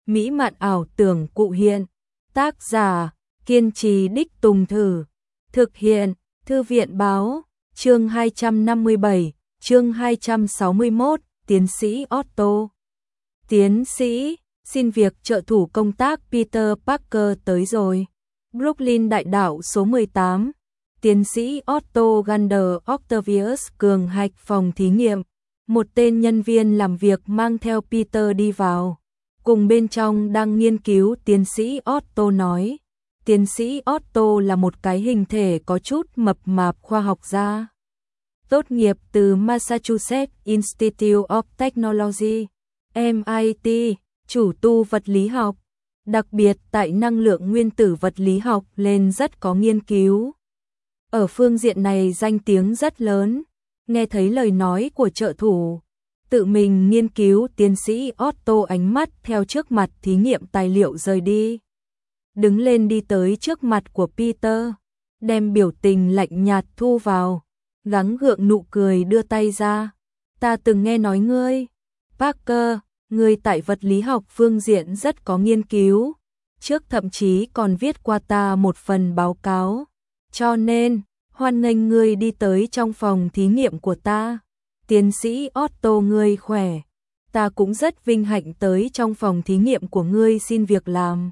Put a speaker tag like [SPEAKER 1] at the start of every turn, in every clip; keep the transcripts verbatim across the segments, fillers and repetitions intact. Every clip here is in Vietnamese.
[SPEAKER 1] mỹ mạn ảo tưởng cụ hiện. Tác giả, kiên trì đích tùng thử. Thực hiện, Thư viện báo, chương hai trăm năm mươi bảy, chương hai trăm sáu mươi mốt, tiến sĩ Otto. Tiến sĩ, xin việc trợ thủ công tác Peter Parker tới rồi. Brooklyn đại đạo số mười tám. Tiến sĩ Otto Gander Octavius cường hạch phòng thí nghiệm. Một tên nhân viên làm việc mang theo Peter đi vào. Cùng bên trong đang nghiên cứu, tiến sĩ Otto nói. Tiến sĩ Otto là một cái hình thể có chút mập mạp khoa học gia. Tốt nghiệp từ Massachusetts Institute of Technology, em i tê, chủ tu vật lý học. Đặc biệt tại năng lượng nguyên tử vật lý học lên rất có nghiên cứu. Ở phương diện này danh tiếng rất lớn. Nghe thấy lời nói của trợ thủ, tự mình nghiên cứu, tiến sĩ Otto ánh mắt theo trước mặt thí nghiệm tài liệu rời đi. Đứng lên đi tới trước mặt của Peter, đem biểu tình lạnh nhạt thu vào, gắng gượng nụ cười đưa tay ra. Ta từng nghe nói ngươi, Parker, ngươi tại vật lý học phương diện rất có nghiên cứu, trước thậm chí còn viết qua ta một phần báo cáo. Cho nên, hoan nghênh ngươi đi tới trong phòng thí nghiệm của ta. Tiến sĩ Otto, ngươi khỏe. Ta cũng rất vinh hạnh tới trong phòng thí nghiệm của ngươi xin việc làm.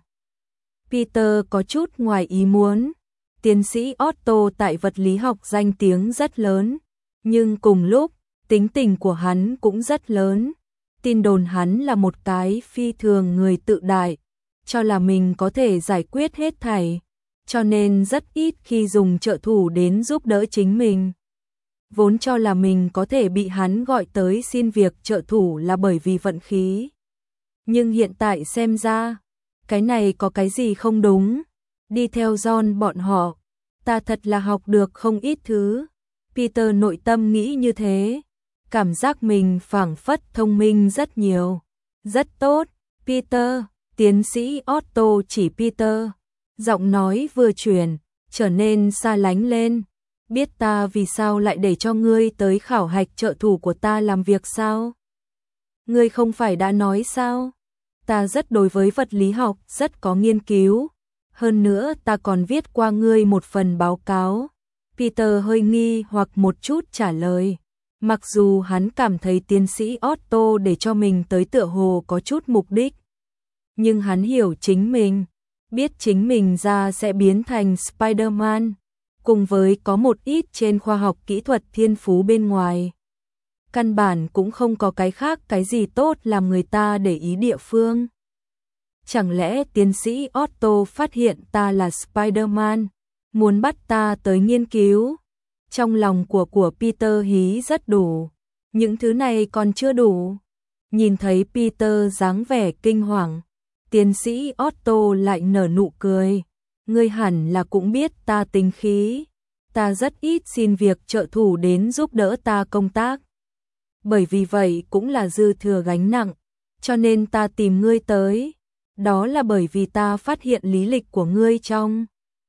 [SPEAKER 1] Peter có chút ngoài ý muốn. Tiến sĩ Otto tại vật lý học danh tiếng rất lớn, nhưng cùng lúc, tính tình của hắn cũng rất lớn. Tin đồn hắn là một cái phi thường người tự đại, cho là mình có thể giải quyết hết thảy, cho nên rất ít khi dùng trợ thủ đến giúp đỡ chính mình. Vốn cho là mình có thể bị hắn gọi tới xin việc trợ thủ là bởi vì vận khí. Nhưng hiện tại xem ra, cái này có cái gì không đúng. Đi theo John bọn họ, ta thật là học được không ít thứ. Peter nội tâm nghĩ như thế, cảm giác mình phảng phất thông minh rất nhiều. Rất tốt, Peter, tiến sĩ Otto chỉ Peter. Giọng nói vừa chuyển, trở nên xa lánh lên. Biết ta vì sao lại để cho ngươi tới khảo hạch trợ thủ của ta làm việc sao? Ngươi không phải đã nói sao? Ta rất đối với vật lý học, rất có nghiên cứu. Hơn nữa ta còn viết qua ngươi một phần báo cáo. Peter hơi nghi hoặc một chút trả lời. Mặc dù hắn cảm thấy tiến sĩ Otto để cho mình tới tựa hồ có chút mục đích. Nhưng hắn hiểu chính mình. Biết chính mình ra sẽ biến thành Spider-Man, cùng với có một ít trên khoa học kỹ thuật thiên phú bên ngoài. Căn bản cũng không có cái khác cái gì tốt làm người ta để ý địa phương. Chẳng lẽ tiến sĩ Otto phát hiện ta là Spider-Man, muốn bắt ta tới nghiên cứu? Trong lòng của của Peter hí rất đủ, những thứ này còn chưa đủ. Nhìn thấy Peter dáng vẻ kinh hoàng, tiến sĩ Otto lại nở nụ cười. Ngươi hẳn là cũng biết ta tính khí. Ta rất ít xin việc trợ thủ đến giúp đỡ ta công tác. Bởi vì vậy cũng là dư thừa gánh nặng, cho nên ta tìm ngươi tới. Đó là bởi vì ta phát hiện lý lịch của ngươi trong.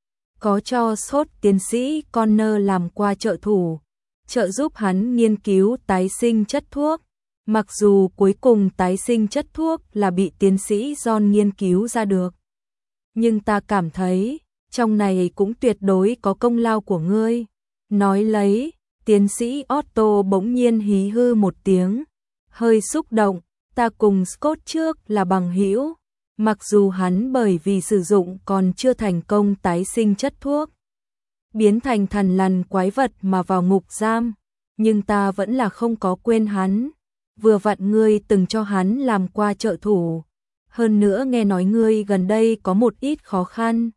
[SPEAKER 1] Có cho sốt tiến sĩ Connor làm qua trợ thủ, trợ giúp hắn nghiên cứu tái sinh chất thuốc. Mặc dù cuối cùng tái sinh chất thuốc là bị tiến sĩ John nghiên cứu ra được. Nhưng ta cảm thấy, trong này cũng tuyệt đối có công lao của ngươi. Nói lấy, tiến sĩ Otto bỗng nhiên hí hư một tiếng, hơi xúc động. Ta cùng Scott trước là bằng hữu, mặc dù hắn bởi vì sử dụng còn chưa thành công tái sinh chất thuốc, biến thành thằn lằn quái vật mà vào ngục giam, nhưng ta vẫn là không có quên hắn. Vừa vặn ngươi từng cho hắn làm qua trợ thủ. Hơn nữa nghe nói ngươi gần đây có một ít khó khăn.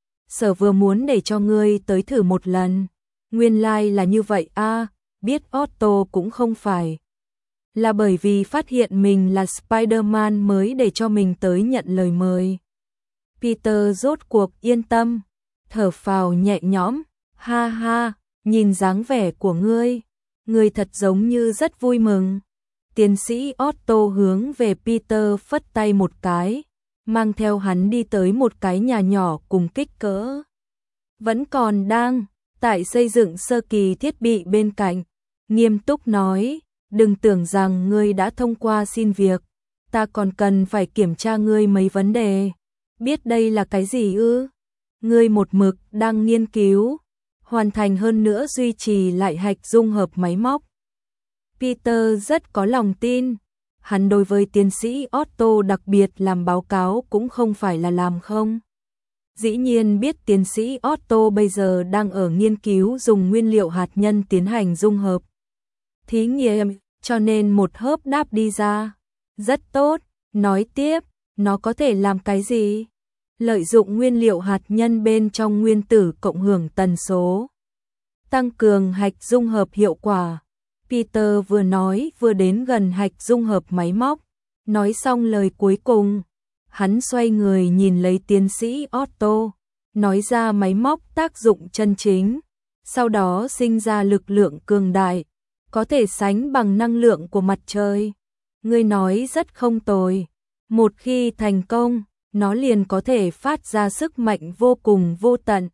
[SPEAKER 1] Sở vừa muốn để cho ngươi tới thử một lần. Nguyên lai like là như vậy a, à, biết Otto cũng không phải. Là bởi vì phát hiện mình là Spider-Man mới để cho mình tới nhận lời mời. Peter rốt cuộc yên tâm, thở phào nhẹ nhõm. Ha ha, nhìn dáng vẻ của ngươi, ngươi thật giống như rất vui mừng. Tiến sĩ Otto hướng về Peter phất tay một cái, mang theo hắn đi tới một cái nhà nhỏ cùng kích cỡ. Vẫn còn đang tại xây dựng sơ kỳ thiết bị bên cạnh, nghiêm túc nói, đừng tưởng rằng ngươi đã thông qua xin việc, ta còn cần phải kiểm tra ngươi mấy vấn đề. Biết đây là cái gì ư? Ngươi một mực đang nghiên cứu, hoàn thành hơn nữa duy trì lại hạch dung hợp máy móc. Peter rất có lòng tin. Hắn đối với tiến sĩ Otto đặc biệt làm báo cáo cũng không phải là làm không. Dĩ nhiên biết tiến sĩ Otto bây giờ đang ở nghiên cứu dùng nguyên liệu hạt nhân tiến hành dung hợp thí nghiệm, cho nên một hớp đáp đi ra. Rất tốt, nói tiếp, nó có thể làm cái gì? Lợi dụng nguyên liệu hạt nhân bên trong nguyên tử cộng hưởng tần số, tăng cường hạch dung hợp hiệu quả. Peter vừa nói vừa đến gần hạch dung hợp máy móc, nói xong lời cuối cùng, hắn xoay người nhìn lấy tiến sĩ Otto, nói ra máy móc tác dụng chân chính, sau đó sinh ra lực lượng cường đại, có thể sánh bằng năng lượng của mặt trời. Ngươi nói rất không tồi, một khi thành công, nó liền có thể phát ra sức mạnh vô cùng vô tận,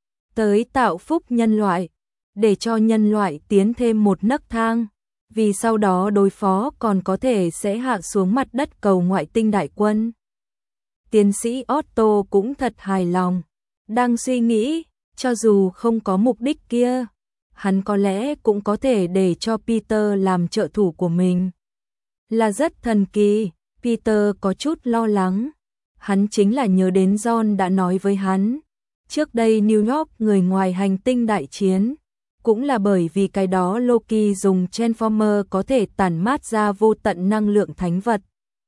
[SPEAKER 1] tới tạo phúc nhân loại, để cho nhân loại tiến thêm một nấc thang, vì sau đó đối phó còn có thể sẽ hạ xuống mặt đất cầu ngoại tinh đại quân. Tiến sĩ Otto cũng thật hài lòng, đang suy nghĩ, cho dù không có mục đích kia, hắn có lẽ cũng có thể để cho Peter làm trợ thủ của mình. Là rất thần kỳ, Peter có chút lo lắng. Hắn chính là nhớ đến John đã nói với hắn, trước đây New York người ngoài hành tinh đại chiến, cũng là bởi vì cái đó Loki dùng Transformer có thể tản mát ra vô tận năng lượng thánh vật,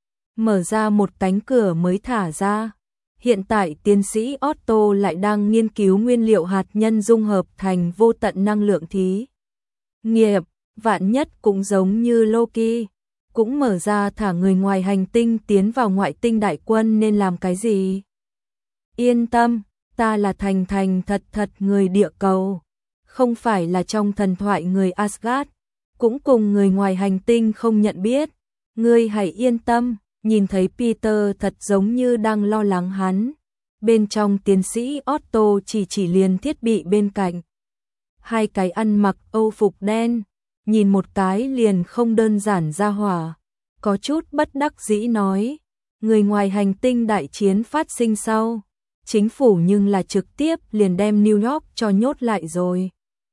[SPEAKER 1] mở ra một cánh cửa mới thả ra. Hiện tại tiến sĩ Otto lại đang nghiên cứu nguyên liệu hạt nhân dung hợp thành vô tận năng lượng thí nghiệm, vạn nhất cũng giống như Loki, cũng mở ra thả người ngoài hành tinh tiến vào ngoại tinh đại quân nên làm cái gì? Yên tâm, ta là thành thành thật thật người địa cầu, không phải là trong thần thoại người Asgard, cũng cùng người ngoài hành tinh không nhận biết. Ngươi hãy yên tâm. Nhìn thấy Peter thật giống như đang lo lắng hắn, bên trong tiến sĩ Otto chỉ chỉ liền thiết bị bên cạnh. Hai cái ăn mặc Âu phục đen, nhìn một cái liền không đơn giản ra hỏa, có chút bất đắc dĩ nói, người ngoài hành tinh đại chiến phát sinh sau, chính phủ nhưng là trực tiếp liền đem New York cho nhốt lại rồi.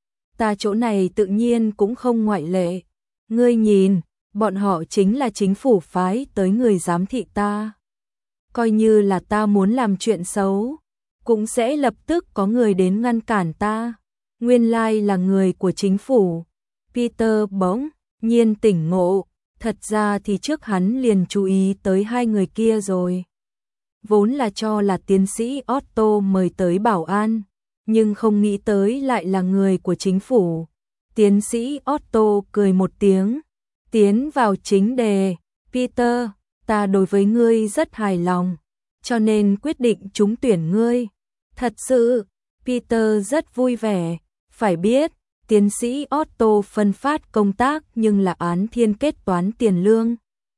[SPEAKER 1] Ta chỗ này tự nhiên cũng không ngoại lệ, ngươi nhìn, bọn họ chính là chính phủ phái tới người giám thị ta. Coi như là ta muốn làm chuyện xấu, cũng sẽ lập tức có người đến ngăn cản ta. Nguyên lai là người của chính phủ. Peter bỗng nhiên tỉnh ngộ, thật ra thì trước hắn liền chú ý tới hai người kia rồi. Vốn là cho là tiến sĩ Otto mời tới bảo an, nhưng không nghĩ tới lại là người của chính phủ. Tiến sĩ Otto cười một tiếng, tiến vào chính đề. Peter, ta đối với ngươi rất hài lòng, cho nên quyết định trúng tuyển ngươi. Thật sự, Peter rất vui vẻ, phải biết, tiến sĩ Otto phân phát công tác nhưng là án thiên kết toán tiền lương.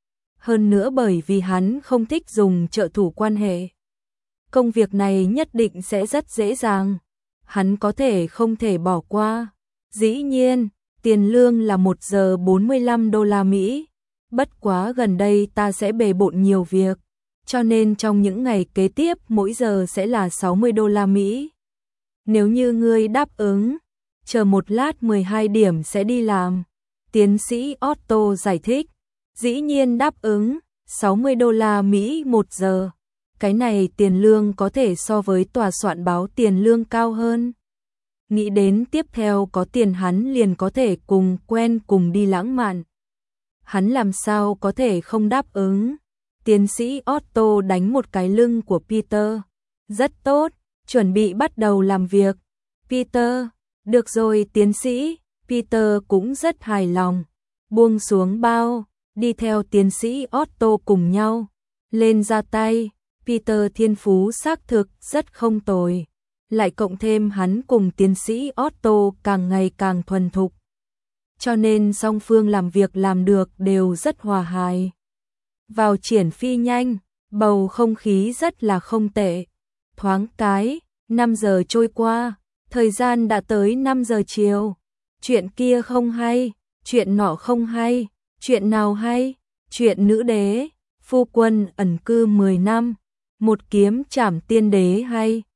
[SPEAKER 1] Hơn nữa bởi vì hắn không thích dùng trợ thủ quan hệ, công việc này nhất định sẽ rất dễ dàng, hắn có thể không thể bỏ qua. Dĩ nhiên, tiền lương là một giờ bốn mươi lăm đô la Mỹ, bất quá gần đây ta sẽ bề bộn nhiều việc, cho nên trong những ngày kế tiếp mỗi giờ sẽ là sáu mươi đô la Mỹ. Nếu như ngươi đáp ứng, chờ một lát mười hai điểm sẽ đi làm. Tiến sĩ Otto giải thích, dĩ nhiên đáp ứng, sáu mươi đô la Mỹ một giờ. Cái này tiền lương có thể so với tòa soạn báo tiền lương cao hơn. Nghĩ đến tiếp theo có tiền hắn liền có thể cùng quen cùng đi lãng mạn. Hắn làm sao có thể không đáp ứng. Tiến sĩ Otto đánh một cái lưng của Peter. Rất tốt, chuẩn bị bắt đầu làm việc. Peter, được rồi tiến sĩ. Peter cũng rất hài lòng. Buông xuống bao, đi theo tiến sĩ Otto cùng nhau. Lên ra tay, Peter thiên phú xác thực rất không tồi. Lại cộng thêm hắn cùng tiến sĩ Otto càng ngày càng thuần thục. Cho nên song phương làm việc làm được đều rất hòa hài. Vào triển phi nhanh, bầu không khí rất là không tệ. Thoáng cái, năm giờ trôi qua, thời gian đã tới năm giờ chiều. Chuyện kia không hay, chuyện nọ không hay, chuyện nào hay, chuyện nữ đế, Phu quân ẩn cư mười năm, một kiếm trảm tiên đế hay